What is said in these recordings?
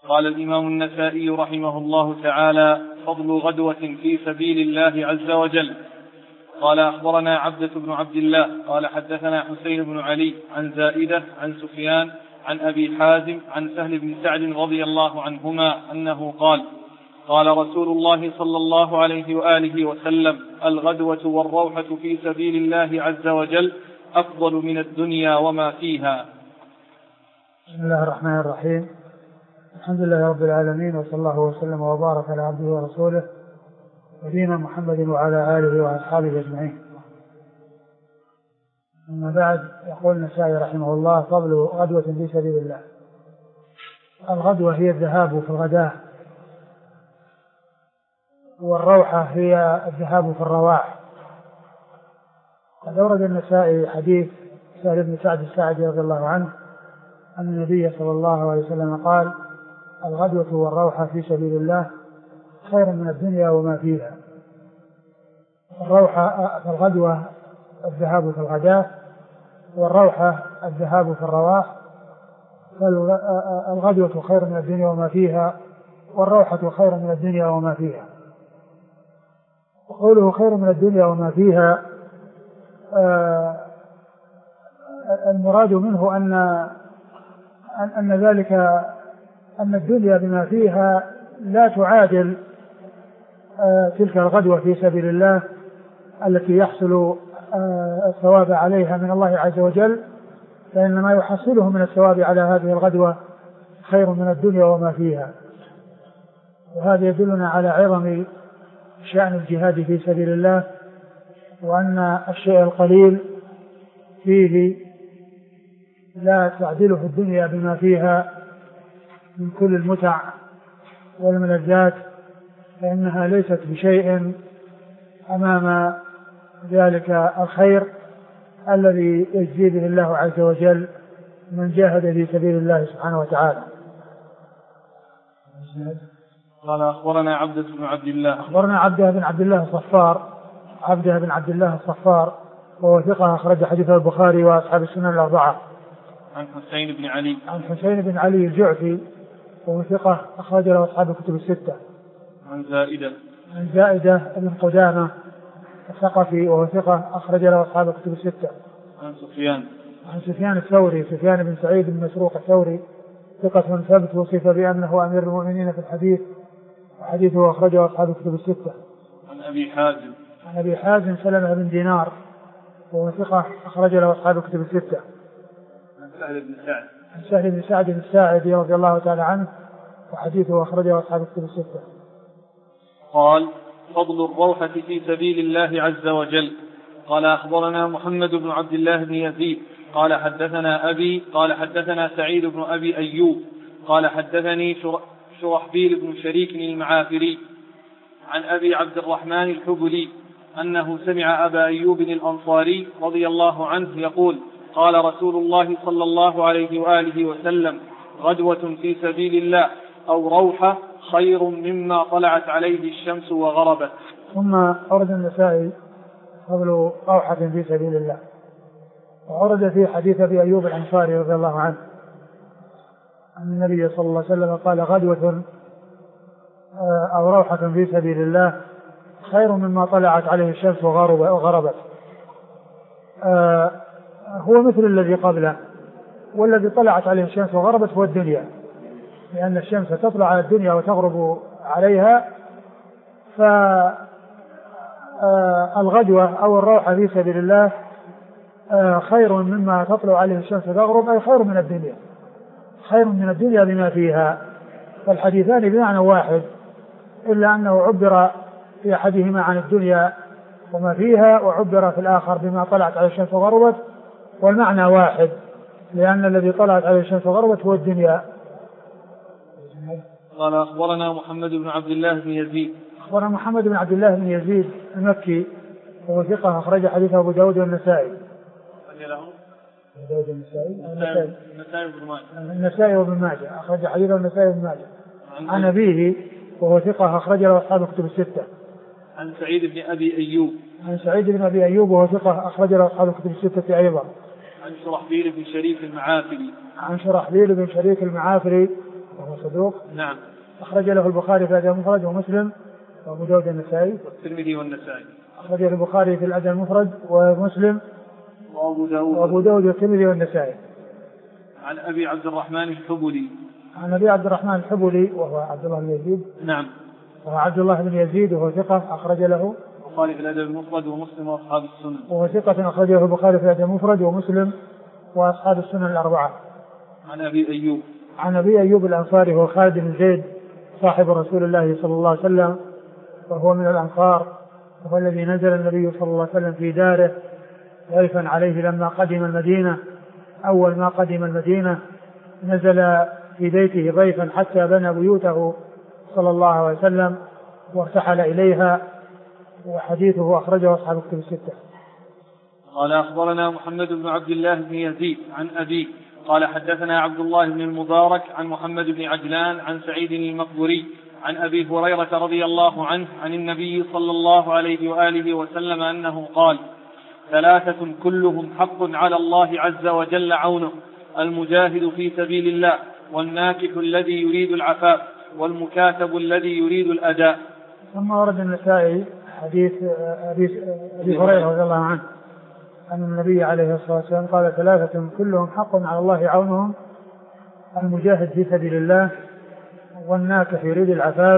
قال الإمام النسائي رحمه الله تعالى: فضل غدوة في سبيل الله عز وجل. قال: أخبرنا عبدة بن عبد الله قال حدثنا حسين بن علي عن زائدة عن سفيان عن أبي حازم عن سهل بن سعد رضي الله عنهما أنه قال: قال رسول الله صلى الله عليه وآله وسلم: الغدوة والروحة في سبيل الله عز وجل أفضل من الدنيا وما فيها. بسم الله الرحمن الرحيم. الحمد لله رب العالمين، وصلى الله وسلم وبارك على عبده ورسوله نبينا محمد وعلى آله وأصحابه أجمعين. أما بعد، يقول النسائي رحمه الله: فضل غدوة في سبيل الله. الغدوة هي الذهاب في الغداة، والروحة هي الذهاب في الرواح. قد أورد النسائي حديث سهل بن سعد الساعدي رضي الله عنه أن النبي صلى الله عليه وسلم قال: الغدوة والروحة في سبيل الله خير من الدنيا وما فيها. الروحة في الغدوة الذهاب في الغداة، والروحة الذهاب في الرواح. فالغدوة خير من الدنيا وما فيها، والروحة خير من الدنيا وما فيها. وقوله خير من الدنيا وما فيها المراد منه أن ذلك أن الدنيا بما فيها لا تعادل تلك الغدوة في سبيل الله التي يحصل الثواب عليها من الله عز وجل، فإن ما يحصله من الثواب على هذه الغدوة خير من الدنيا وما فيها. وهذا يدلنا على عظم شأن الجهاد في سبيل الله، وأن الشيء القليل فيه لا تعدله الدنيا بما فيها من كل المتع والملذات، فإنها ليست بشيء أمام ذلك الخير الذي يجزي به الله عز وجل من جاهد في سبيل الله سبحانه وتعالى. قال: أخبرنا عبدة بن عبد الله. أخبرنا عبده بن عبد الله الصفار. عبده بن عبد الله الصفار وهو ثقة أخرج حديثه البخاري وأصحاب السنن الأربعة. عن حسين بن علي. عن حسين بن علي الجعفي وهو ثقة أخرج له أصحاب الكتب الستة. عن زائدة. عن زائدة بن قدامة الثقفي وهو ثقة أخرج له أصحاب الكتب الستة. عن سفيان. عن سفيان الثوري، سفيان بن سعيد بن مسروق الثوري ثقة ثبت، وصف بأنه أمير المؤمنين في الحديث، وحديثه أخرجه أصحاب الكتب الستة. عن أبي حازم. عن أبي حازم سلمة بن دينار وهو ثقة أخرج له أصحاب الكتب الستة. عن سهل بن سعد. عن سهل بن سعد الساعدي رضي الله تعالى عنه، وحديثه أخرجه أصحاب الكتب الستة. قال: فضل الروحة في سبيل الله عز وجل. قال: أخبرنا محمد بن عبد الله بن يزيد قال حدثنا أبي قال حدثنا سعيد بن أبي أيوب قال حدثني شرحبيل بن شريك المعافري عن أبي عبد الرحمن الحبلي أنه سمع أبا أيوب الأنصاري رضي الله عنه يقول: قال رسول الله صلى الله عليه وآله وسلم: غدوة في سبيل الله أو روحة خير مما طلعت عليه الشمس وغربت. ثم أورد النسائي فضل روحة في سبيل الله، وأورد في حديث أبي أيوب الأنصاري رضي الله عنه أن النبي صلى الله عليه وسلم قال: غدوة أو روحة في سبيل الله خير مما طلعت عليه الشمس وغربت. هو مثل الذي قبله، والذي طلعت عليه الشمس وغربت هو الدنيا، لأن الشمس تطلع على الدنيا وتغرب عليها. فالغدوة أو الروحة في سبيل الله خير مما تطلع عليه الشمس وتغرب، أي خير من الدنيا، خير من الدنيا بما فيها. فالحديثان بمعنى واحد، إلا أنه عبر في أحدهما عن الدنيا وما فيها، وعبر في الآخر بما طلعت عليه الشمس وغربت، والمعنى واحد، لأن الذي طلعت عليه الشمس وغربت هو الدنيا. قال: أخبرنا محمد بن عبد الله بن يزيد. أخبرنا محمد بن عبد الله بن يزيد المكي وهو ثقة أخرج حديثه أبو داود والنسائي. النسائي وابن ماجه أخرج حديثه النسائي وابن ماجه. عن أبيه وهو ثقة أخرج له أصحاب الكتب الستة. عن سعيد بن أبي أيوب. عن سعيد بن أبي أيوب وهو ثقة أخرج له أصحاب الكتب الستة أيضا. عن شرحبيل بن شريك المعافري. عن شرحبيل بن شريك المعافري وهو صدوق. نعم. أخرج له البخاري في الأدب المفرد ومسلم وأبو داود النسائي والترمذي والنسائي. أخرج له البخاري في الأدب المفرد ومسلم وأبو داود والترمذي والنسائي. عن أبي عبد الرحمن الحبلي. عن أبي عبد الرحمن الحبلي وهو عبد الله بن يزيد. نعم. وهو عبد الله بن يزيد وهو ثقة أخرج له البخاري في الأدب المفرد ومسلم وأصحاب السنن. وهو ثقة أخرج له البخاري في الأدب المفرد ومسلم وأصحاب السنن الأربعة. عن أبي أيوب. عن أبي أيوب الأنصاري هو خالد بن زيد صاحب رسول الله صلى الله عليه وسلم وهو من الأنصار، وهو الذي نزل النبي صلى الله عليه وسلم في داره ضيفا عليه لما قدم المدينة. أول ما قدم المدينة نزل في بيته ضيفا حتى بنى بيوته صلى الله عليه وسلم وارتحل إليها، وحديثه أخرجه أصحاب الكتب الستة. قال أخبرنا محمد بن عبد الله بن يزيد عن أبي قال حدثنا عبد الله بن المبارك عن محمد بن عجلان عن سعيد المقبري عن أبي هريرة رضي الله عنه عن النبي صلى الله عليه وآله وسلم أنه قال: ثلاثة كلهم حق على الله عز وجل عونه: المجاهد في سبيل الله، والناكح الذي يريد العفاف، والمكاتب الذي يريد الأداء. ثم ورد النسائي حديث أبي هريرة رضي الله عنه أن النبي عليه الصلاة والسلام قال: ثلاثة كلهم حق على الله عونهم: المجاهد في سبيل الله، والناكح يريد العفاف،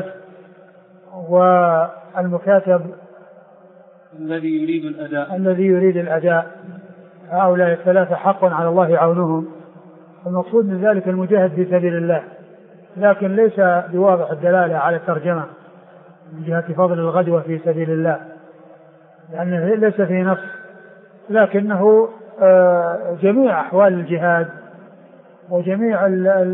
والمكاتب الذي يريد الأداء. هؤلاء الثلاثة حق على الله عونهم. المقصود من ذلك المجاهد في سبيل الله، لكن ليس بواضح الدلالة على الترجمة من جهة فضل الغدوة في سبيل الله، لأنه ليس في نص، لكنه جميع أحوال الجهاد وجميع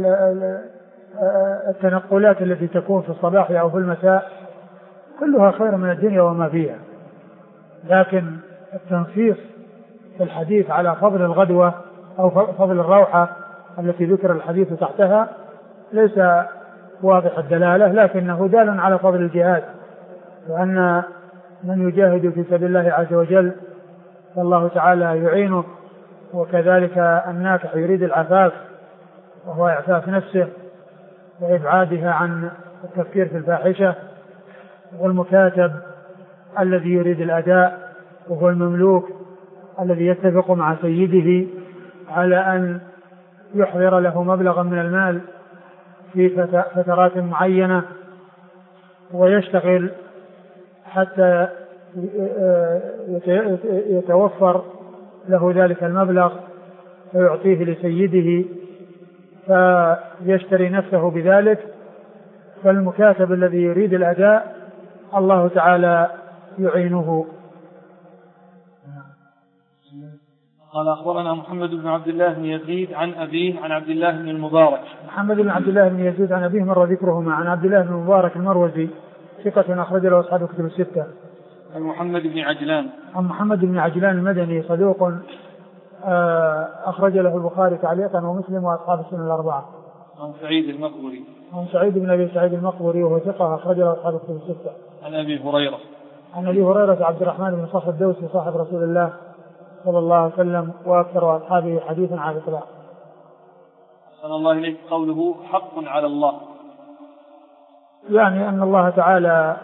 التنقلات التي تكون في الصباح أو في المساء كلها خير من الدنيا وما فيها، لكن التنصيص في الحديث على فضل الغدوة أو فضل الروحة التي ذكر الحديث تحتها ليس واضح الدلالة، لكنه دال على فضل الجهاد، وأن من يجاهد في سبيل الله عز وجل فالله تعالى يعينه، وكذلك الناكح يريد العفاف وهو إعفاف نفسه وإبعادها عن التفكير في الفاحشة، والمكاتب الذي يريد الأداء وهو المملوك الذي يتفق مع سيده على أن يحضر له مبلغا من المال في فترات معينة ويشتغل حتى يتوفر له ذلك المبلغ فيعطيه لسيده فيشتري نفسه بذلك. فالمكاتب الذي يريد الأداء الله تعالى يعينه. قال أخبرنا محمد بن عبد الله بن يزيد عن أبيه عن عبد الله بن المبارك. محمد بن عبد الله بن يزيد عن أبيه مر ذكرهما. عن عبد الله بن المبارك المروزي ثقة أخرج له أصحاب الكتب الستة. عن محمد بن عجلان. عن محمد بن عجلان المدني صدوق أخرج له البخاري تعليقا ومسلم وأصحاب السنن الأربعة. عن سعيد المقبري. عن سعيد بن أبي سعيد المقبري وهو ثقة أخرج له أصحاب الكتب الستة. عن أبي هريرة. عن أبي هريرة عبد الرحمن بن صخر الدوسي صاحب رسول الله صلى الله عليه وسلم وأكثر أصحابه حديثا على الإطلاق. صلى الله عليه قوله حق على الله، يعني أن الله تعالى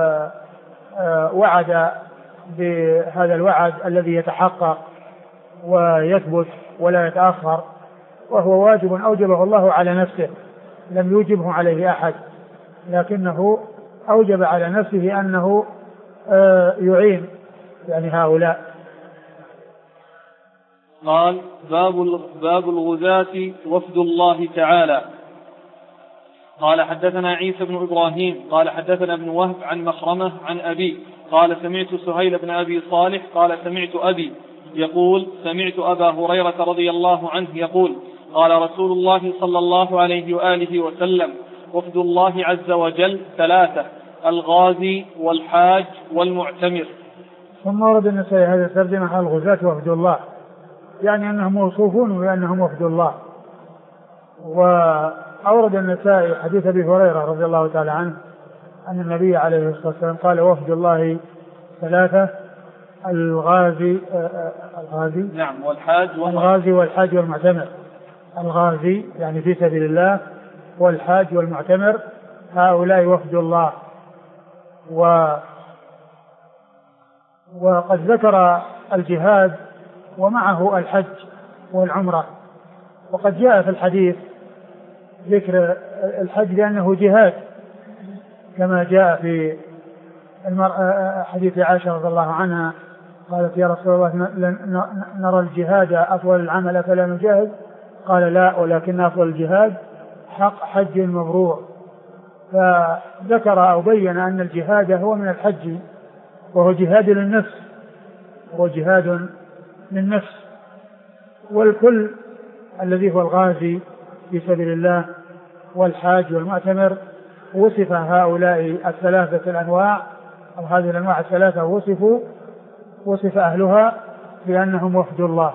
وعد بهذا الوعد الذي يتحقق ويثبت ولا يتأخر، وهو واجب أوجبه الله على نفسه لم يوجبه عليه أحد، لكنه أوجب على نفسه أنه يعين يعني هؤلاء. قال باب الغزاة وفد الله تعالى. قال حدثنا عيسى بن إبراهيم قال حدثنا ابن وهب عن مخرمة عن أبي قال سمعت سهيل بن أبي صالح قال سمعت أبي يقول سمعت أبا هريرة رضي الله عنه يقول قال رسول الله صلى الله عليه وآله وسلم: وفد الله عز وجل ثلاثة: الغازي والحاج والمعتمر. ثم ورد النسائي هذا الترجمة: الغزاة وفد الله، يعني أنهم موصوفون بأنهم وفد الله. وأورد النسائي حديث أبي هريرة رضي الله تعالى عنه أن النبي عليه الصلاة والسلام قال: وفد الله ثلاثة: الغازي نعم والحاج والمعتمر. الغازي يعني في سبيل الله، والحاج والمعتمر هؤلاء وفد الله. وقد ذكر الجهاد ومعه الحج والعمرة، وقد جاء في الحديث ذكر الحج لأنه جهاد، كما جاء في حديث عائشة رضي الله عنها قالت يا رسول الله نرى الجهاد أفضل العمل فلا نجاهد؟ قال لا، ولكن أفضل الجهاد حق حج مبرور. فذكر أو بين أن الجهاد هو من الحج، وهو جهاد للنفس، هو جهاد للنفس. والكل الذي هو الغازي في سبيل الله والحاج والمعتمر وصف هؤلاء الثلاثة الأنواع أو هذه الأنواع الثلاثة وصف أهلها بأنهم وفد الله.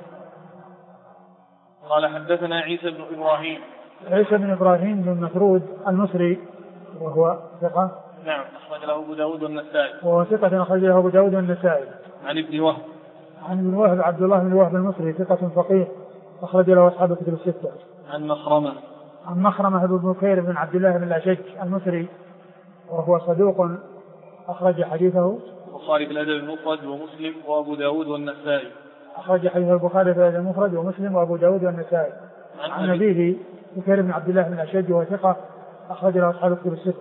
قال حدثنا عيسى بن إبراهيم بن مسعود المصري وهو ثقة. نعم، أخرج له أبو داود والنسائي. وهو ثقة أخرج له أبو داود والنسائي. عن ابن وهب. عن ابن وهب عبد الله بن وهب المصري ثقة فقيه أخرج له أصحاب الكتب الستة. عن مخرمة بن بكير بن عبد الله بن الأشج المصري وهو صدوق أخرج حديثه البخاري في الأدب المفرد ومسلم وأبو داود والنسائي. أخرج حديث البخاري في الأدب المفرد ومسلم وأبو داود والنسائي. عن أبيه بكير بن عبد الله بن الأشج وهو ثقة أخرج له أصحاب الكتب الستة.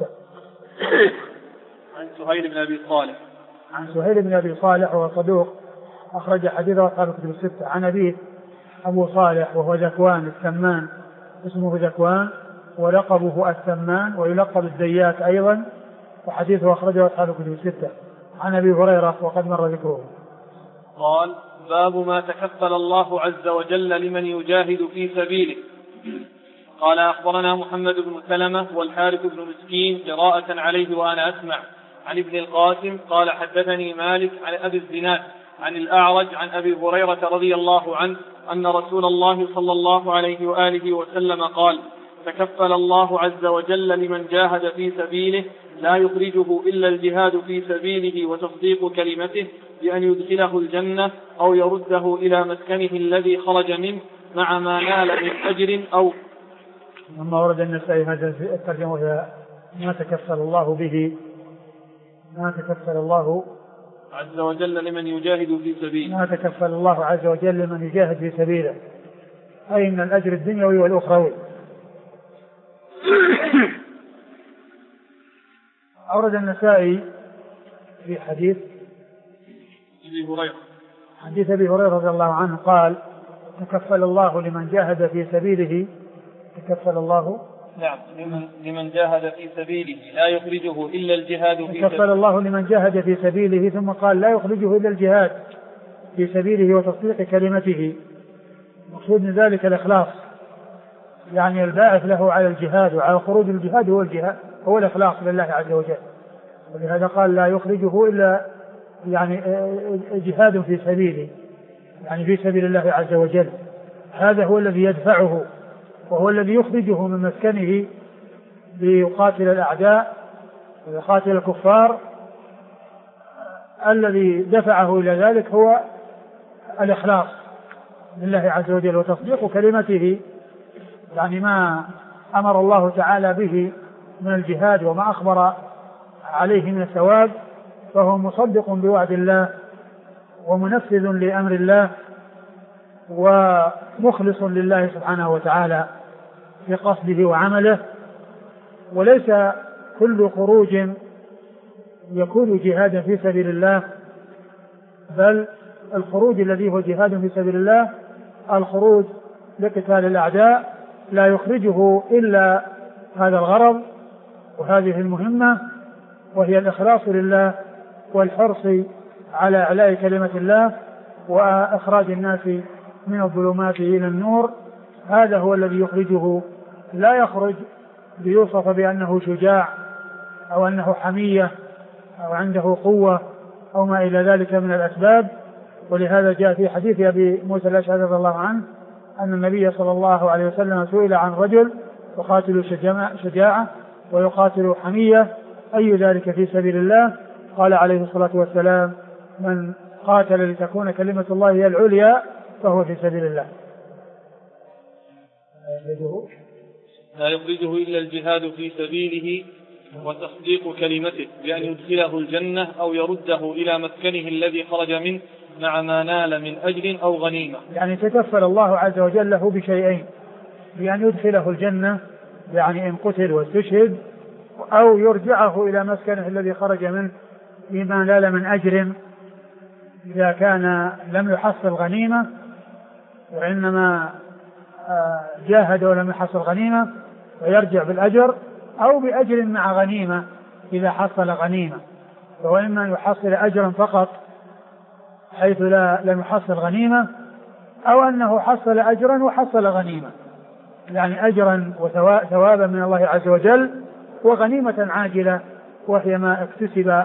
عن سهيل بن أبي صالح وهو صدوق أخرج حديثه أصحاب الكتب الستة. عن أبيه أبو صالح وهو ذكوان الثمان، اسمه ذكوان ولقبه الثمان ويلقب الديات أيضا، وحديثه أخرجه أصحاب الكتب الستة. عن أبي هريرة وقد مر ذكره. قال باب ما تكفل الله عز وجل لمن يجاهد في سبيله. قال أخبرنا محمد بن سلمة والحارث بن مسكين قراءة عليه وأنا أسمع. عن ابن القاسم قال حدثني مالك عن أبي الزناد عن الأعرج عن أبي هريرة رضي الله عنه أن رسول الله صلى الله عليه وآله وسلم قال تكفل الله عز وجل لمن جاهد في سبيله لا يخرجه إلا الجهاد في سبيله وتصديق كلمته بأن يدخله الجنة أو يرده إلى مسكنه الذي خرج منه مع ما نال من أجر أو. لما ورد النسائي هذا الترجمة ما تكفل الله به، ما تكفل الله عز وجل لمن يجاهد في سبيله، ما تكفل الله عز وجل لمن يجاهد في سبيله، أي من الأجر الدنيوي والأخروي. أورد النسائي في حديث أبي هريرة رضي الله عنه قال تكفل الله لمن جاهد في سبيله، تكفل الله نعم لمن جاهد في سبيله لا يخرجه إلا الجهاد في سبيله. تكفل الله لمن جاهد في سبيله، ثم قال لا يخرجه إلا الجهاد في سبيله وتصديق كلمته. مقصود من ذلك الإخلاص، يعني الباعث له على الجهاد وعلى خروج الجهاد هو الجهاد، هو الإخلاص لله عز وجل. ولهذا قال لا يخرجه إلا يعني جهاد في سبيله، يعني في سبيل الله عز وجل. هذا هو الذي يدفعه وهو الذي يخرجه من مسكنه ليقاتل الأعداء ويقاتل الكفار. الذي دفعه إلى ذلك هو الإخلاص لله عز وجل وتصديق كلمته، يعني ما أمر الله تعالى به من الجهاد وما أخبر عليه من الثواب، فهو مصدق بوعد الله ومنفذ لأمر الله ومخلص لله سبحانه وتعالى في قصده وعمله. وليس كل خروج يكون جهادا في سبيل الله، بل الخروج الذي هو جهاد في سبيل الله الخروج لقتال الأعداء لا يخرجه إلا هذا الغرض وهذه المهمة، وهي الإخلاص لله والحرص على إعلاء كلمة الله وإخراج الناس من الظلمات إلى النور. هذا هو الذي يخرجه، لا يخرج ليوصف بأنه شجاع أو أنه حمية أو عنده قوة أو ما إلى ذلك من الأسباب. ولهذا جاء في حديث أبي موسى الأشعري رضي الله عنه أن النبي صلى الله عليه وسلم سئل عن رجل يقاتل شجاعة ويقاتل حمية أي ذلك في سبيل الله؟ قال عليه الصلاة والسلام من قاتل لتكون كلمة الله هي العليا فهو في سبيل الله. لا يخرجه إلا الجهاد في سبيله وتصديق كلمته بأن يدخله الجنة أو يرده إلى مسكنه الذي خرج منه مع ما نال من أجر أو غنيمة. يعني تكفل الله عز وجل له بشيئين، بأن يدخله الجنة يعني إن قتل واستشهد، أو يرجعه إلى مسكنه الذي خرج منه بما نال من أجر إذا كان لم يحصل غنيمة وإنما جاهد ولم يحصل غنيمة ويرجع بالأجر، أو بأجر مع غنيمة إذا حصل غنيمة، فهو إما يحصل أجرا فقط حيث لم يحصل غنيمة، أو أنه حصل أجرا وحصل غنيمة، يعني أجرا وثوابا من الله عز وجل وغنيمة عاجلة وهي ما اكتسب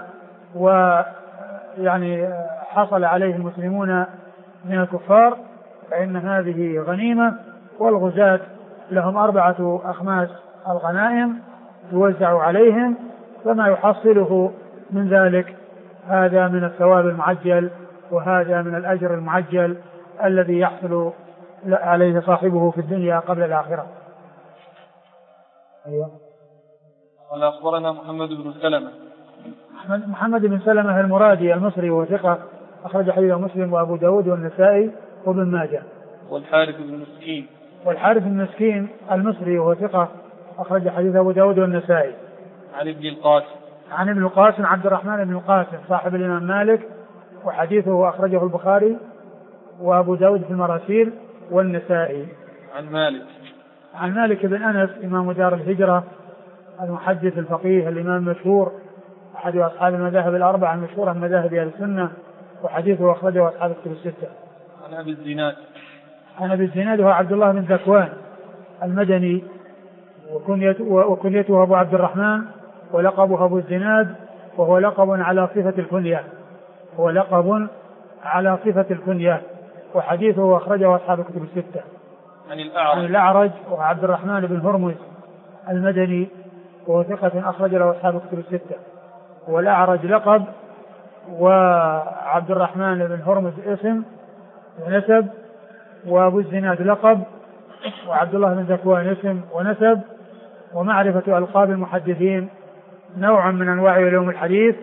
ويعني حصل عليه المسلمون من الكفار، فإن هذه غنيمة. والغزاة لهم 4 أخماس الغنائم توزع عليهم، فما يحصله من ذلك هذا من الثواب المعجل وهذا من الأجر المعجل الذي يحصل عليه صاحبه في الدنيا قبل الآخرة. أيوة. قال أخبرنا محمد بن سلمة. محمد بن سلمة المرادي المصري وثقة أخرج حديثه مسلم وأبو داود والنسائي وابن ماجه. والحارث بن مسكين. والحارث بن مسكين المصري وثقة أخرج حديثه أبو داود والنسائي. عن ابن القاسم. عن ابن القاسم عبد الرحمن بن القاسم صاحب الإمام مالك، وحديثه أخرجه البخاري وأبو داود في المراسيل والنسائي. عن مالك. عن مالك بن أنس إمام دار الهجرة المحدث الفقيه الإمام المشهور أحد أصحاب المذاهب الأربعة المشهورة من مذاهب أهل السنة، وحديثه أخرجه أصحاب الكتب الستة. عن أبي الزناد. عن أبي الزناد هو عبد الله بن ذكوان المدني، وكنيته أبو عبد الرحمن، ولقبه أبو الزناد، وهو لقب على صفة الكنية، هو لقب على صفة الكنية، وحديثه أخرجه أصحاب الكتب الستة. عن الأعرج وعبد الرحمن بن هرمز المدني، وهو ثقة أخرج له أصحاب الكتب الستة. والأعرج لقب، وعبد الرحمن بن هرمز اسم ونسب، وأبو الزناد لقب، وعبد الله بن ذكوان اسم ونسب. ومعرفة ألقاب المحدثين نوع من أنواع علوم الحديث،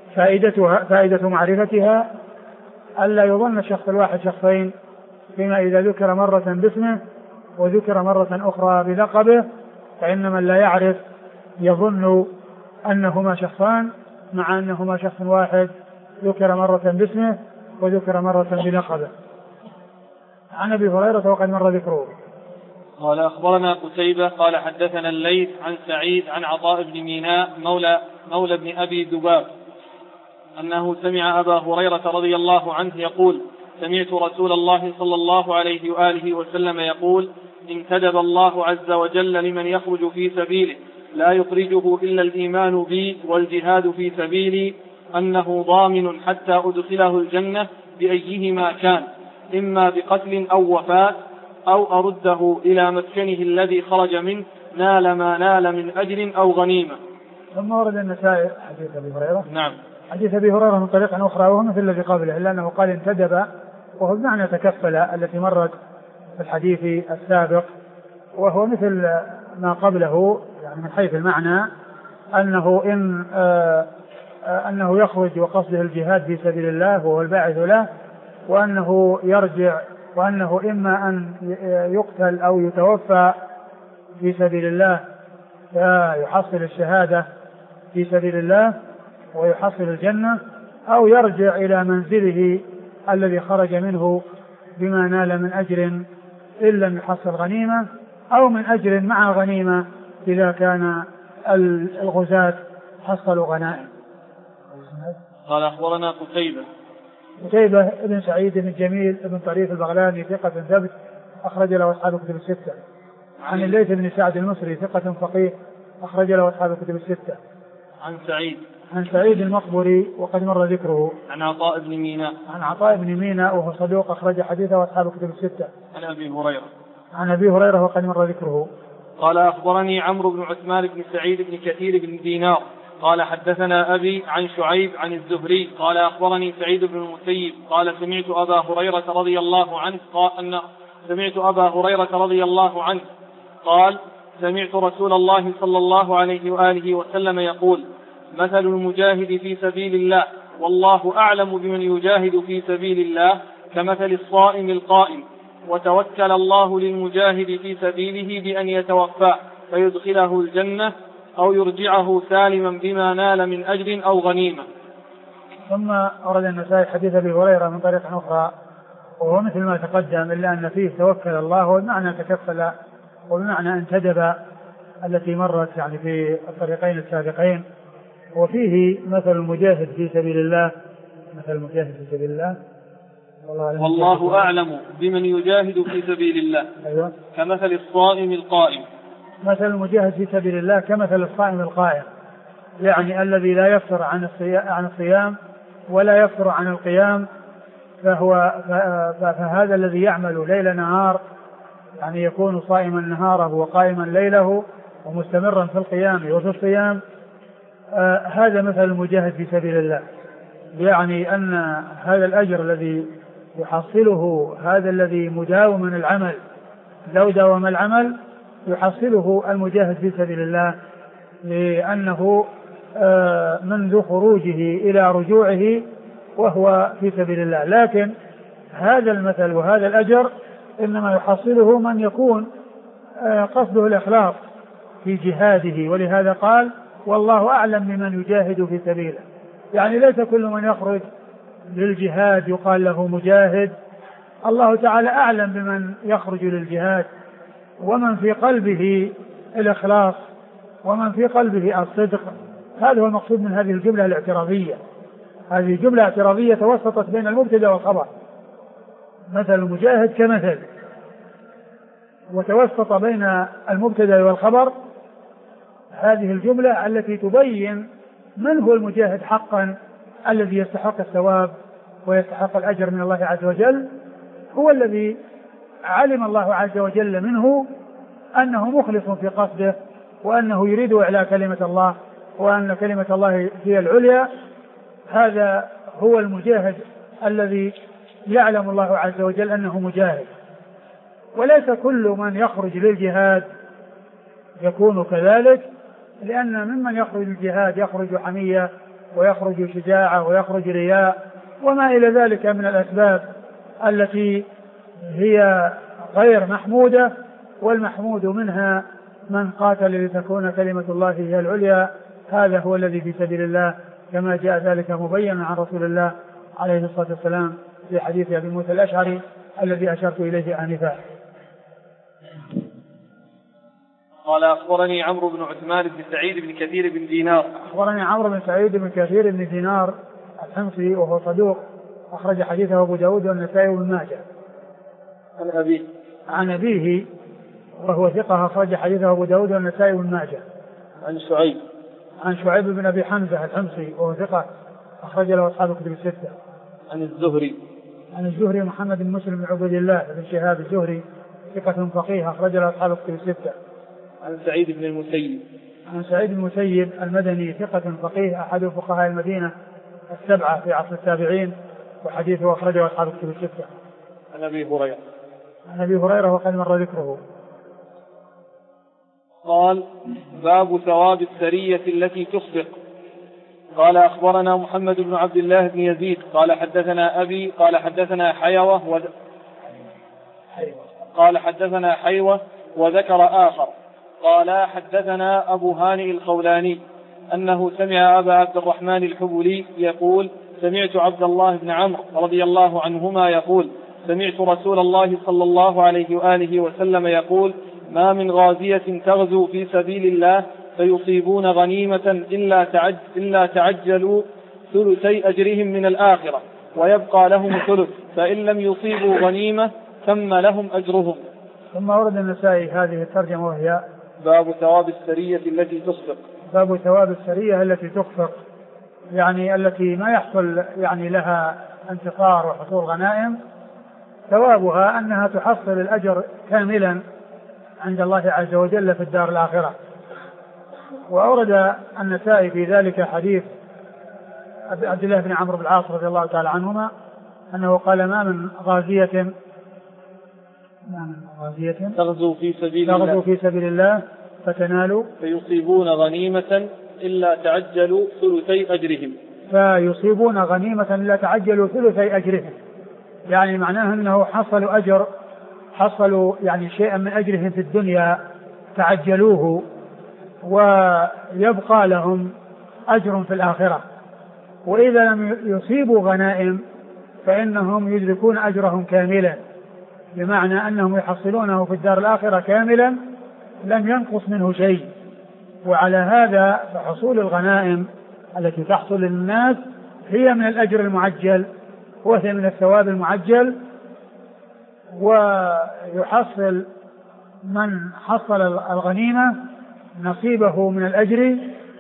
فائدة معرفتها ألا يظن الشخص الواحد شخصين، فيما إذا ذكر مرة باسمه وذكر مرة أخرى بلقبه، فإن من لا يعرف يظن أنهما شخصان مع أنهما شخص واحد ذكر مرة باسمه وذكر مرة بلقبه. عن أبي هريرة وقد مر ذكره. قال أخبرنا قتيبة قال حدثنا الليث عن سعيد عن عطاء بن ميناء مولى ابن أبي ذباب أنه سمع أبا هريرة رضي الله عنه يقول: سمعت رسول الله صلى الله عليه وآله وسلم يقول: انتدب الله عز وجل لمن يخرج في سبيله لا يخرجه إلا الإيمان بي والجهاد في سبيلي أنه ضامن حتى أدخله الجنة بأيهما كان، إما بقتل أو وفاة أو أرده إلى مسكنه الذي خرج منه نال ما نال من أجر أو غنيمة. ثم ورد النسائي حديث أبي هريرة. نعم. حديث أبي هريرة من طريق أخرى وهو مثل الذي قبله، إلا أنه قال انتدب، وهو بمعنى تكفل التي مرت في الحديث السابق، وهو مثل ما قبله يعني من حيث المعنى أنه يخرج وقصده الجهاد في سبيل الله وهو الباعث له، وأنه يرجع، وأنه إما أن يقتل أو يتوفى في سبيل الله فيحصل الشهادة في سبيل الله ويحصل الجنة، أو يرجع إلى منزله الذي خرج منه بما نال من أجر إن لم يحصل غنيمة، أو من أجر مع غنيمة إذا كان الغزاة حصلوا غنائم. قال أخبرنا قتيبة بن سعيد بن جميل بن طريف البغلاني ثقة ثبت أخرج له أصحاب الكتب الستة. عن الليث بن سعد المصري ثقة فقيه أخرج له أصحاب الكتب الستة. عن سعيد المقبري وقد مر ذكره. عن عطاء بن ميناء وهو صدوق أخرج حديثه أصحاب الكتب الستة. عن أبي هريرة وقد مر ذكره. قال أخبرني عمرو بن عثمان بن سعيد بن كثير بن دينار قال حدثنا أبي عن شعيب عن الزهري قال أخبرني سعيد بن المسيب قال سمعت أبا هريرة رضي الله عنه قال سمعت رسول الله صلى الله عليه وآله وسلم يقول: مثل المجاهد في سبيل الله والله أعلم بمن يجاهد في سبيل الله كمثل الصائم القائم، وتوكل الله للمجاهد في سبيله بأن يتوفاه فيدخله الجنة أو يرجعه سالما بما نال من أجر أو غنيمة. ثم أورد النسائي حديث أبي هريرة من طريق أخرى وهو مثل ما تقدم إلا أن فيه توكل الله وبمعنى تكفل وبمعنى انتدب التي مرت يعني في الطريقين السابقين. وفيه مثل المجاهد في سبيل الله، مثل المجاهد في سبيل الله والله أعلم بمن يجاهد في سبيل الله. أيوة. كمثل الصائم القائم. مثل المجاهد في سبيل الله كمثل الصائم القائم، يعني الذي لا يفطر عن الصيام ولا يفطر عن القيام، فهذا الذي يعمل ليل نهار، يعني يكون صائما نهاره وقائما ليله ومستمرا في القيام وفي الصيام، هذا مثل المجاهد في سبيل الله. يعني أن هذا الأجر الذي يحصله هذا الذي مداوم العمل لو داوم العمل يحصله المجاهد في سبيل الله، لأنه منذ خروجه إلى رجوعه وهو في سبيل الله. لكن هذا المثل وهذا الأجر إنما يحصله من يكون قصده الإخلاص في جهاده، ولهذا قال: والله أعلم بمن يجاهد في سبيله. يعني ليس كل من يخرج للجهاد يقال له مجاهد، الله تعالى أعلم بمن يخرج للجهاد ومن في قلبه الإخلاص ومن في قلبه الصدق. هذا هو المقصود من هذه الجملة الاعتراضية. هذه جملة اعتراضية توسطت بين المبتدأ والخبر، مثل المجاهد كمثل، وتوسط بين المبتدأ والخبر هذه الجملة التي تبين من هو المجاهد حقا الذي يستحق الثواب ويستحق الأجر من الله عز وجل. هو الذي علم الله عز وجل منه أنه مخلص في قصده وأنه يريد إعلاء كلمة الله وأن كلمة الله هي العليا. هذا هو المجاهد الذي يعلم الله عز وجل أنه مجاهد. وليس كل من يخرج للجهاد يكون كذلك، لأن ممن يخرج للجهاد يخرج حمية ويخرج شجاعة ويخرج رياء وما إلى ذلك من الأسباب التي هي غير محمودة. والمحمود منها من قاتل لتكون كلمة الله هي العليا، هذا هو الذي في سبيل الله، كما جاء ذلك مبينا عن رسول الله عليه الصلاة والسلام في حديث أبي موسى الأشعري الذي أشرت إليه آنفا. قال: أخبرني عمرو بن عثمان بن سعيد بن كثير بن دينار. أخبرني عمرو بن سعيد بن كثير بن دينار الحمصي وهو صدوق، أخرج حديثه أبو داود والنسائي وابن ماجه. عن أبيه وهو ثقة، أخرج حديثه أبو داود والنسائي وابن ماجه. عن شعيب بن أبي حمزة الحمصي وهو ثقة، أخرج له أصحاب الكتب الستة. عن الزهري محمد بن مسلم بن عبد الله بن شهاب الزهري ثقة فقيه، أخرج له أصحاب الكتب الستة. عن سعيد بن المسيب المدني ثقة فقيه، أحد فقهاء المدينة السبعة في عصر التابعين، وحديثه أخرجه أصحاب الكتب الستة. عن أبي هريرة وقد مر ذكره. قال: باب ثواب السرية التي تصدق. قال: أخبرنا محمد بن عبد الله بن يزيد قال حدثنا أبي قال حدثنا حيوة وذكر آخر قال: حدثنا أبو هانئ الخولاني أنه سمع أبا عبد الرحمن الحبلي يقول: سمعت عبد الله بن عمرو رضي الله عنهما يقول: سمعت رسول الله صلى الله عليه وآله وسلم يقول: ما من غازية تغزو في سبيل الله فيصيبون غنيمة إلا تعجلوا ثلثي أجرهم من الآخرة ويبقى لهم ثلث، فإن لم يصيبوا غنيمة ثم لهم أجرهم. ثم ورد النسائي هذه الترجمة وهي: باب ثواب السرية التي تصفق. باب ثواب السرية التي تخفق، يعني التي ما يحصل يعني لها انتصار وحصول غنائم، ثوابها أنها تحصل الأجر كاملا عند الله عز وجل في الدار الآخرة. وأورد النسائي في ذلك حديث عبد الله بن عمرو بن العاص رضي الله تعالى عنهما أنه قال: ما من غازية تغزو في سبيل الله فتنالوا فيصيبون غنيمة إلا تعجلوا ثلثي أجرهم. فيصيبون غنيمة لا تعجلوا ثلثي أجرهم، يعني معناه أنه حصلوا يعني شيئا من أجرهم في الدنيا تعجلوه، ويبقى لهم أجر في الآخرة. وإذا لم يصيبوا غنائم فإنهم يدركون أجرهم كاملا، بمعنى أنهم يحصلونه في الدار الآخرة كاملا لم ينقص منه شيء. وعلى هذا فحصول الغنائم التي تحصل للناس هي من الأجر المعجل وهي من الثواب المعجل، ويحصل من حصل الغنيمة نصيبه من الأجر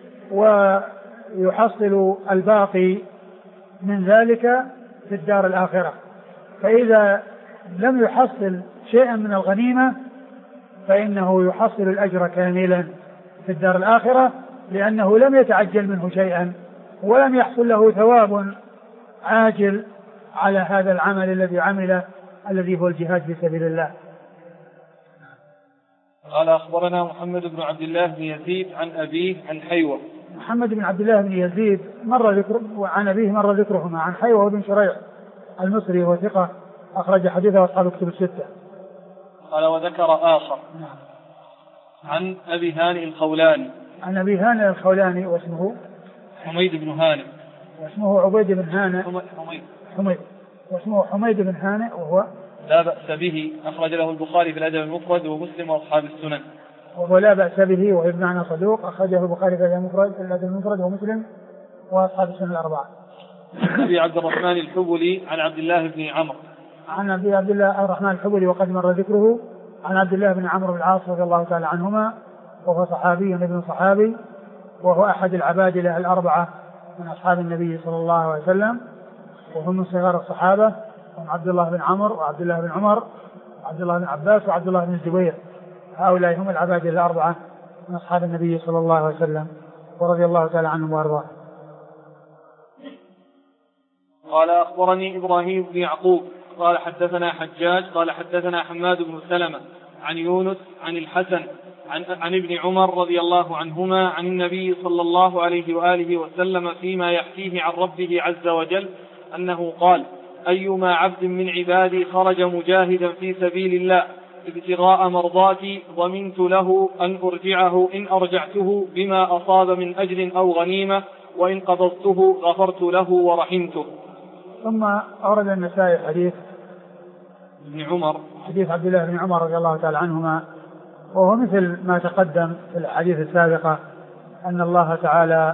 ويحصل الباقي من ذلك في الدار الآخرة. فإذا لم يحصل شيئا من الغنيمة فإنه يحصل الأجر كاملا في الدار الآخرة، لأنه لم يتعجل منه شيئا ولم يحصل له ثواب عاجل على هذا العمل الذي عمله الذي هو الجهاد في سبيل الله. قال أخبرنا محمد بن عبد الله بن يزيد عن أبيه عن حيوة. محمد بن عبد الله بن يزيد مر ذكره، وعن أبيه مر ذكرهما. عن حيوة بن شريح المصري وثقة أخرج حديثه أصحاب كتب الستة. قال وذكر آخر عن أبي هانئ الخولاني. عن أبي هانئ الخولاني واسمه حميد بن هانئ واسمه عبيد بن هانئ حميد واسمه حميد بن هانئ وهو لا بأس به، أخرج له البخاري في الأدب المفرد ومسلم وأصحاب السنن. وهو لا بأس به وهو بمعنى صدوق، أخرجه البخاري في الأدب المفرد ومسلم وأصحاب السنن الأربعة. أبي عبد الرحمن الحبلي عن عبد الله بن عمرو. عن أبي عبد الله الرحمن الحبلي وقد مر ذكره. عن عبد الله بن عمرو بن العاص رضي الله تعالى عنهما، وهو صحابي ابن صحابي، وهو أحد العبادلة الأربعة من أصحاب النبي صلى الله عليه وسلم، وهم من صغار الصحابة، هم عبد الله بن عمرو وعبد الله بن عمر وعبد الله بن عباس وعبد الله بن الزبير. هؤلاء هم العبادلة الأربعة من أصحاب النبي صلى الله عليه وسلم ورضي الله تعالى عنهم وأرضاهم. قال أخبرني إبراهيم بن يعقوب قال حدثنا حجاج قال حدثنا حماد بن سلمة عن يونس عن الحسن عن ابن عمر رضي الله عنهما عن النبي صلى الله عليه وآله وسلم فيما يحكيه عن ربه عز وجل أنه قال: أيما عبد من عبادي خرج مجاهدا في سبيل الله ابتغاء مرضاتي ضمنت له أن أرجعه إن أرجعته بما أصاب من أجر أو غنيمة، وإن قبضته غفرت له ورحمته. ثم أورد النسائي حديث ابن عمر، حديث عبد الله بن عمر رضي الله تعالى عنهما، وهو مثل ما تقدم في الحديث السابقة أن الله تعالى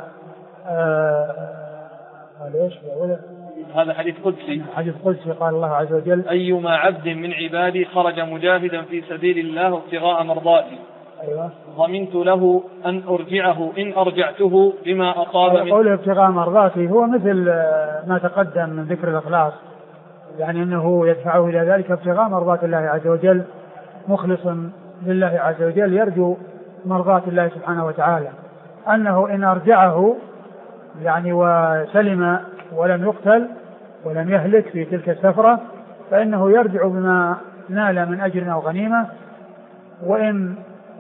هذا حديث قدسي قال الله عز وجل: أيما عبد من عبادي خرج مجاهدا في سبيل الله ابتغاء مرضاتي ضمنت له أن أرجعه إن أرجعته بما أصاب من قوله ابتغاء مرضاتي هو مثل ما تقدم من ذكر الإخلاص، يعني أنه يدفعه إلى ذلك ابتغاء مرضات الله عز وجل، مخلص لله عز وجل يرجو مرضات الله سبحانه وتعالى، أنه إن أرجعه يعني وسلم ولم يقتل ولم يهلك في تلك السفرة فإنه يرجع بما نال من أجر أو غنيمة، وإن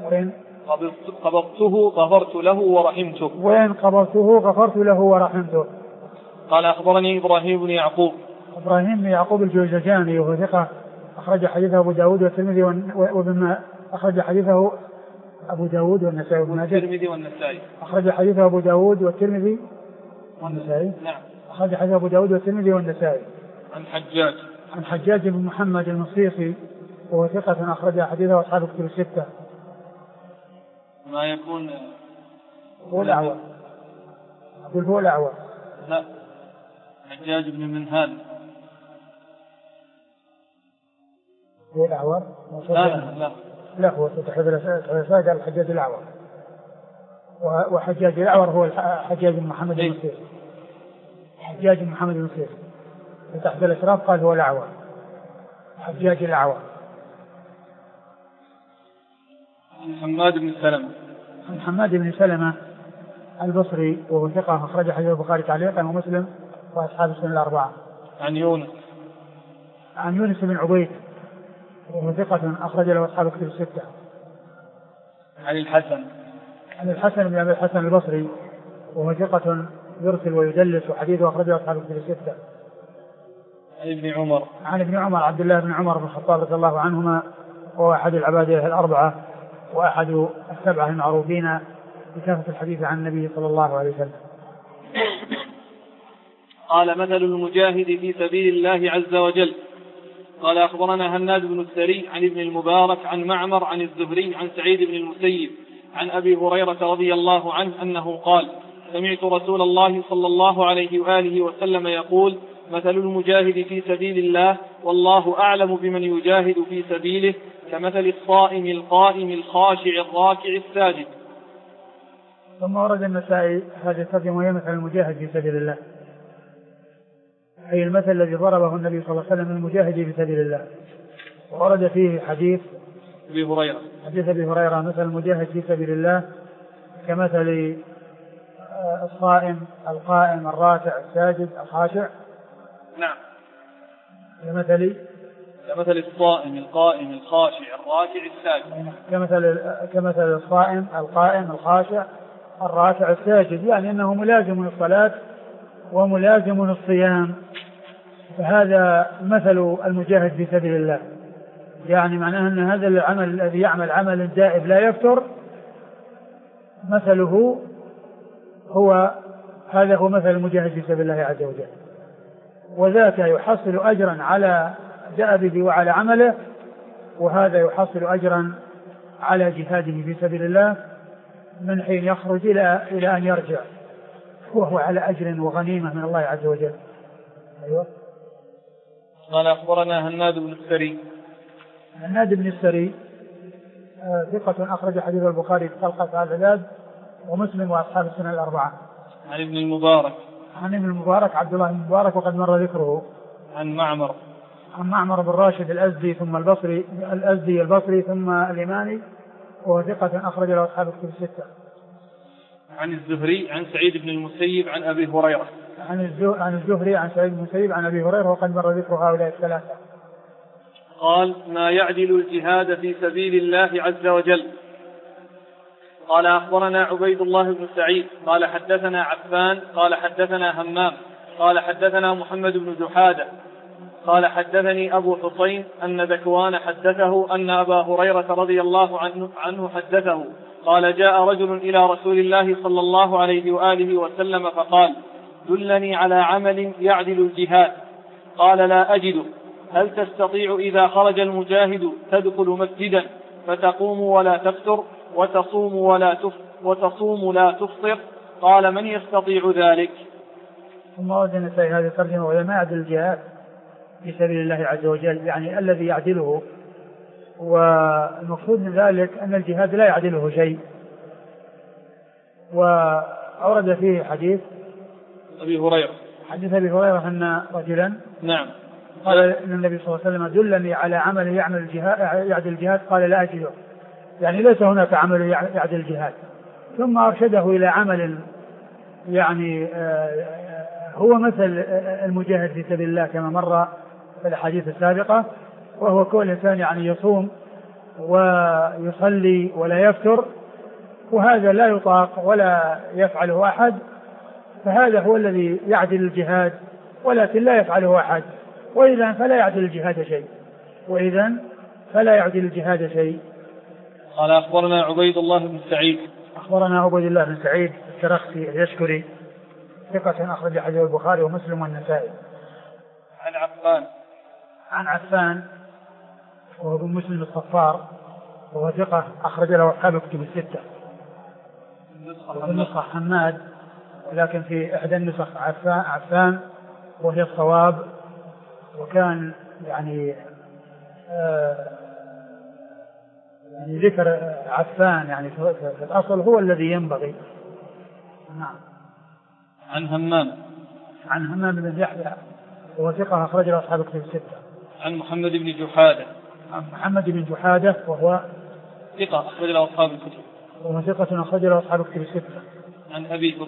قبضته غفرت له ورحمته. وإن قبضته غفرت له ورحمته. قال أخبرني إبراهيم بن يعقوب. إبراهيم بن يعقوب الجوزجاني وهو ثقة أخرج حديثه أبو داود والترمذي وابن أخرج حديثه أبو داود والنسائي وابن ماجه. الترمذي والنسائي. أخرج حديثه أبو داود والترمذي والنسائي. نعم. أخرج حديث أبو داود والترمذي والنسائي. عن حجاج بن محمد المصيصي وهو ثقة أخرج حديثه أصحاب كتب الستة. ما يكون هو الأعور. أقول هو الأعور. لا، حجاج بن منهال. هو الأعور. لا هو تحدث قال الحجاج الأعور، وحجاج الأعور هو حجاج بن محمد المصيصي. حجاج بن محمد المصيصي تحت الإشراف قال هو الأعور، حجاج الأعور. حماد بن سلمة. عن حماد بن سلمة البصري وهو ثقة أخرج حديث البخاري تعليقا ومسلم وأصحاب السنن الأربعة. عن يونس بن عبيد وهو ثقة أخرج له أصحاب الكتب الستة. عن الحسن. عن الحسن بن أبي الحسن البصري وهو ثقة يرسل ويدلس وحديثه أخرجه أصحاب الكتب الستة. عن ابن عمر. عن ابن عمر عبد الله بن عمر بن الخطاب رضي الله عنهما وهو أحد العبادة الأربعة وأحد السبعة المعروفين بكثرة الحديث عن النبي صلى الله عليه وسلم. قال مثل المجاهد في سبيل الله عز وجل. قال أخبرنا هناد بن السري عن ابن المبارك عن معمر عن الزهري عن سعيد بن المسيب عن أبي هريرة رضي الله عنه أنه قال سمعت رسول الله صلى الله عليه وآله وسلم يقول مثل المجاهد في سبيل الله والله أعلم بمن يجاهد في سبيله كمثل الصائم القائم الخاشع الراكع الساجد. ثم ورد النسائي هذه الترجمة وهي مثل المجاهد في سبيل الله، أي المثل الذي ضربه النبي صلى الله عليه وسلم المجاهد في سبيل الله. ورد فيه حديث أبي هريرة مثل المجاهد في سبيل الله كمثل الصائم القائم الراكع الساجد الخاشع. نعم. كمثل الصائم القائم الخاشع الراكع الساجد. كمثل الصائم القائم الخاشع الراكع الساجد، يعني أنه ملازم للصلاة وملازم للصيام، فهذا مثل المجاهد في سبيل الله، يعني معناه أن هذا العمل الذي يعمل عمل دائب لا يفتر مثله هذا هو مثل المجاهد في سبيل الله عز وجل، وذاك يحصل أجرا على دأبه وعلى عمله، وهذا يحصل أجرا على جهاده في سبيل الله من حين يخرج إلى أن يرجع، وهو على أجر وغنيمة من الله عز وجل. أيوة. قال أخبرنا هناد بن السري ثقة أخرج حديث البخاري في خلق هذا الباب ومسلم وأصحاب السنة الأربعة. عن ابن المبارك عبد الله بن المبارك وقد مر ذكره. عن معمر بن راشد الأزدي ثم البصري ثم اليماني وهو ثقة أخرج له أصحاب الكتب الستة. عن الزهري عن سعيد بن المسيب عن أبي هريرة. عن الزهري عن سعيد بن المسيب عن أبي هريرة وقد مر ذكر هؤلاء الثلاثة. قال ما يعدل الجهاد في سبيل الله عز وجل. قال أخبرنا عبيد الله بن سعيد قال حدثنا عفان قال حدثنا همام قال حدثنا محمد بن جحادة قال حدثني أبو حسين أن ذكوان حدثه أن أبا هريرة رضي الله عنه حدثه قال جاء رجل إلى رسول الله صلى الله عليه وآله وسلم فقال دلني على عمل يعدل الجهاد. قال لا أجده. هل تستطيع إذا خرج المجاهد تدخل مسجدا فتقوم ولا تفتر وتصوم لا تفطر؟ قال من يستطيع ذلك؟ ثم ورد النسائي هذه الترجمة وهي ما يعدل الجهاد في سبيل الله عز وجل، يعني الذي يعدله، والمقصود من ذلك أن الجهاد لا يعدله شيء. وأورد فيه حديث أبي هريرة أن رجلا قال إن النبي صلى الله عليه وسلم دلني على عمل يعدل الجهاد. قال لا أجده، يعني ليس هناك عمل يعدل الجهاد. ثم أرشده إلى عمل يعني هو مثل المجاهد في سبيل الله كما مر في الحديث السابقة، وهو كل إنسان يعني يصوم ويصلي ولا يفتر، وهذا لا يطاق ولا يفعله أحد، فهذا هو الذي يعدل الجهاد، ولكن لا يفعله أحد، وإذا فلا يعدل الجهاد شيء. قال أخبرنا عبيد الله بن سعيد الترخسي اليشكري ثقة أخرج حديث البخاري ومسلم والنسائي. عن عفان وهو ابن مسلم الصفار وهو ثقة أخرج له أصحاب الكتب الستة. النسخة حماد، ولكن في إحدى النسخ عفان وهي الصواب، وكان يعني ذكر عفان يعني في الأصل هو الذي ينبغي. نعم. عن همام بن يحيى وهو ثقة أخرج له أصحاب الكتب الستة. عن محمد بن جحادة وهو ثقة أخرج له أصحاب الكتب الستة. عن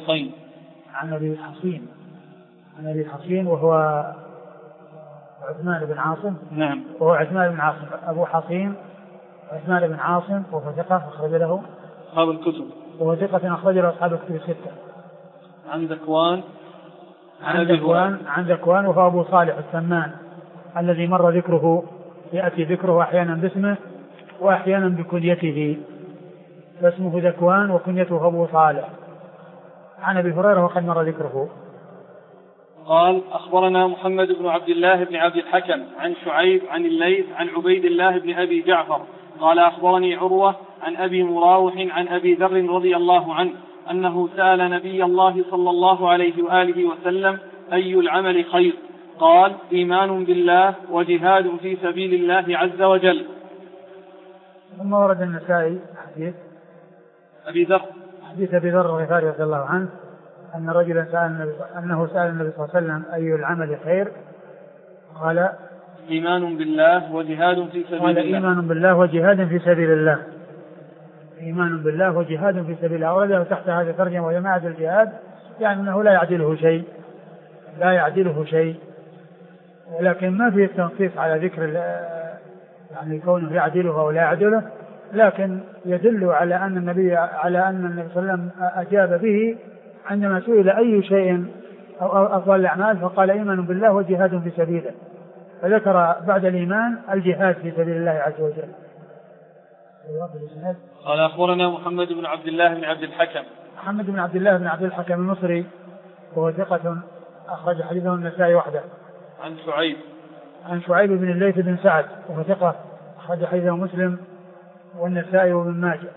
أبي حصين وهو عثمان بن عاصم. أبو حصين عثمان بن عاصم وهو ثقة أخرج له أصحاب الكتب. وهو ثقة أخرج له أصحاب الكتب الستة. عن ذكوان عن ذكوان وهو أبو صالح السمان الذي مر ذكره، يأتي ذكره أحيانا باسمه وأحيانا بكنيته، فاسمه ذكوان وكنيته أبو صالح. عن أبي هريرة وقد مر ذكره. قال أخبرنا محمد بن عبد الله بن عبد الحكم عن شعيب عن الليث عن عبيد الله بن أبي جعفر قال أخبرني عروة عن أبي مراوح عن أبي ذر رضي الله عنه أنه سأل نبي الله صلى الله عليه وآله وسلم أي العمل خير؟ قال إيمان بالله وجهاد في سبيل الله عز وجل. ثم ورد النسائي حديث أبي ذر الغفاري رضي الله عنه أن رجلا سأل النبي صلى الله عليه وسلم أي العمل خير؟ قال إيمان بالله وجهاد في سبيل الله. إيمان بالله وجهاد في سبيل الله. إيمان بالله وجهاد في سبيل الله. ورده تحت هذا الترجمة وهي ما يعدل الجهاد، يعني أنه لا يعدله شيء، ولكن ما فيه تنصيص على ذكر يعني كونه يعدله أو لا يعدله، لكن يدل على أن النبي صلى الله عليه وسلم أجاب به عندما سئل أي شيء أو أفضل الأعمال فقال إيمان بالله وجهاد في سبيله، فذكر بعد الإيمان الجهاد في سبيل الله عز وجل. قال أخبرنا محمد بن عبد الله بن عبد الحكم. محمد بن عبد الله بن عبد الحكم المصري وهو ثقة أخرج حديثه النسائي وحده. عن شعيب بن الليث بن سعد وهو ثقة أخرج حديثه مسلم والنسائي وابن ماجه.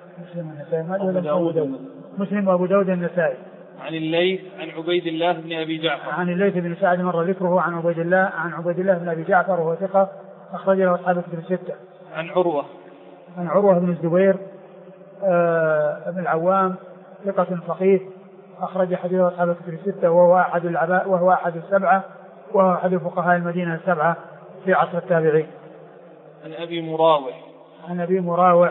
مسلم وأبو داود النسائي. عن الليث عن عبيد الله بن أبي جعفر. عن الليث بن سعد مر ذكره. عن عبيد الله بن أبي جعفر وهو ثقة أخرج له أصحاب الكتب الستة. عن عروة بن الزبير ابن العوام ثقة فقيه أخرج حديث أصحاب الكتب الستة وهو أحد السبعة وهو أحد فقهاء المدينة السبعة في عصر التابعين. عن أبي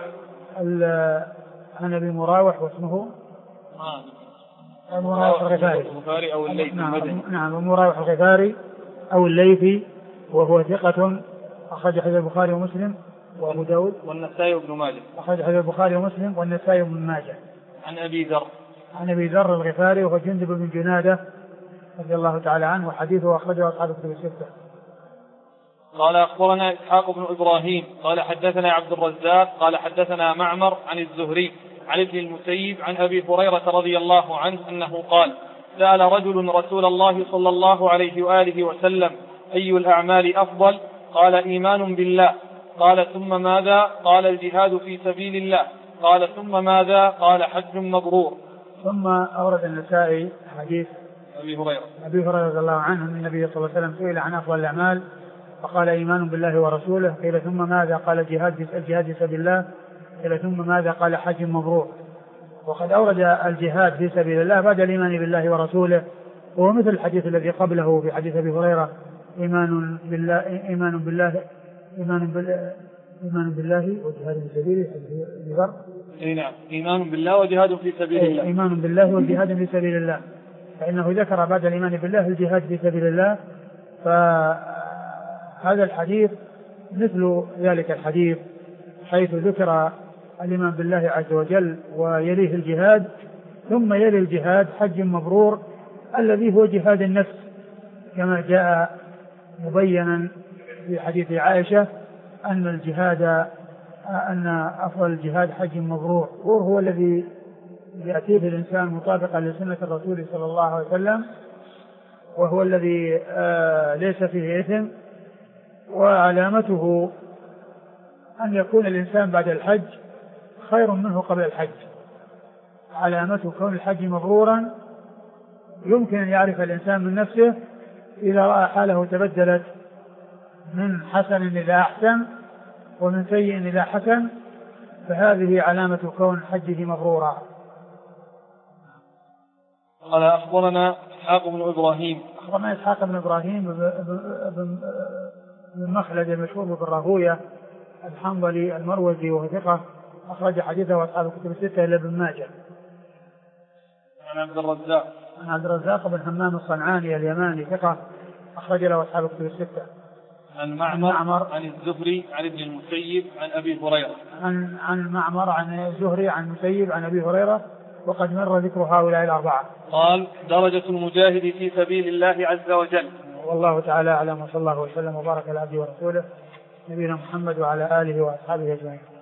مراوح واسمه المراوح الغفاري أو الليثي. نعم المراوح الغفاري أو الليثي وهو ثقة أخرج حديث البخاري ومسلم وأبو داود والنسائي وابن ماجه. أخرج حديث البخاري ومسلم والنسائي وابن ماجه. عن أبي ذر الغفاري وهو جندب بن جنادة رضي الله تعالى عنه وحديثه أخرجه أصحاب الكتب الستة. قال أخبرنا إسحاق بن إبراهيم قال حدثنا عبد الرزاق قال حدثنا معمر عن الزهري عن ابن المسيب عن أبي هريرة رضي الله عنه أنه قال سأل رجل رسول الله صلى الله عليه وآله وسلم أي الأعمال أفضل؟ قال إيمان بالله. قال ثم ماذا؟ قال الجهاد في سبيل الله. قال ثم ماذا؟ قال حج مبرور. ثم أورد النسائي حديث أبي هريرة رضي الله عنه أن النبي صلى الله عليه وسلم سئل عن أفضل الأعمال فقال إيمان بالله ورسوله. قيل ثم ماذا؟ قال الجهاد في سبيل الله. قيل ثم ماذا؟ قال حج مبرور. وقد أورد الجهاد في سبيل الله بعد الإيمان بالله ورسوله، وهو مثل الحديث الذي قبله في حديث أبي هريرة إيمان بالله وجهاد في سبيله. نعم إيمان بالله وجهاد في سبيل الله. إيمان بالله وجهاد في سبيل الله، فإنه ذكر بعد الإيمان بالله الجهاد في سبيل الله. فهذا الحديث مثل ذلك الحديث حيث ذكر الإيمان بالله عز وجل ويليه الجهاد، ثم يلي الجهاد حج مبرور الذي هو جهاد النفس كما جاء مبينا في حديث عائشة أن أفضل الجهاد حج مبرور، وهو الذي يأتيه الإنسان مطابقا لسنة الرسول صلى الله عليه وسلم، وهو الذي ليس فيه إثم، وعلامته أن يكون الإنسان بعد الحج خير منه قبل الحج. علامته كون الحج مبرورا يمكن أن يعرف الإنسان من نفسه إذا رأى حاله تبدلت من حسن إلى أحسن ومن سيء إلى حسن، فهذه علامة كون حجه مبرورا. قال أخبرنا إسحاق بن إبراهيم بن مخلد المشهور بالراهوية الحنظلي المروزي وهو ثقة أخرج حديثه أصحاب الكتب الستة إلا ابن ماجه. عن عبد الرزاق بن همام الصنعاني اليماني ثقة أخرج له أصحاب الكتب الستة. عن معمر عن الزهري عن ابن المسيب عن أبي هريرة. عن معمر عن الزهري عن المسيب عن أبي هريرة، وقد مر ذكر هؤلاء الأربعة. قال: درجة المجاهد في سبيل الله عز وجل. والله تعالى أعلم، وصلى الله وسلم وبارك على عبده ورسوله نبينا محمد وعلى آله وأصحابه أجمعين.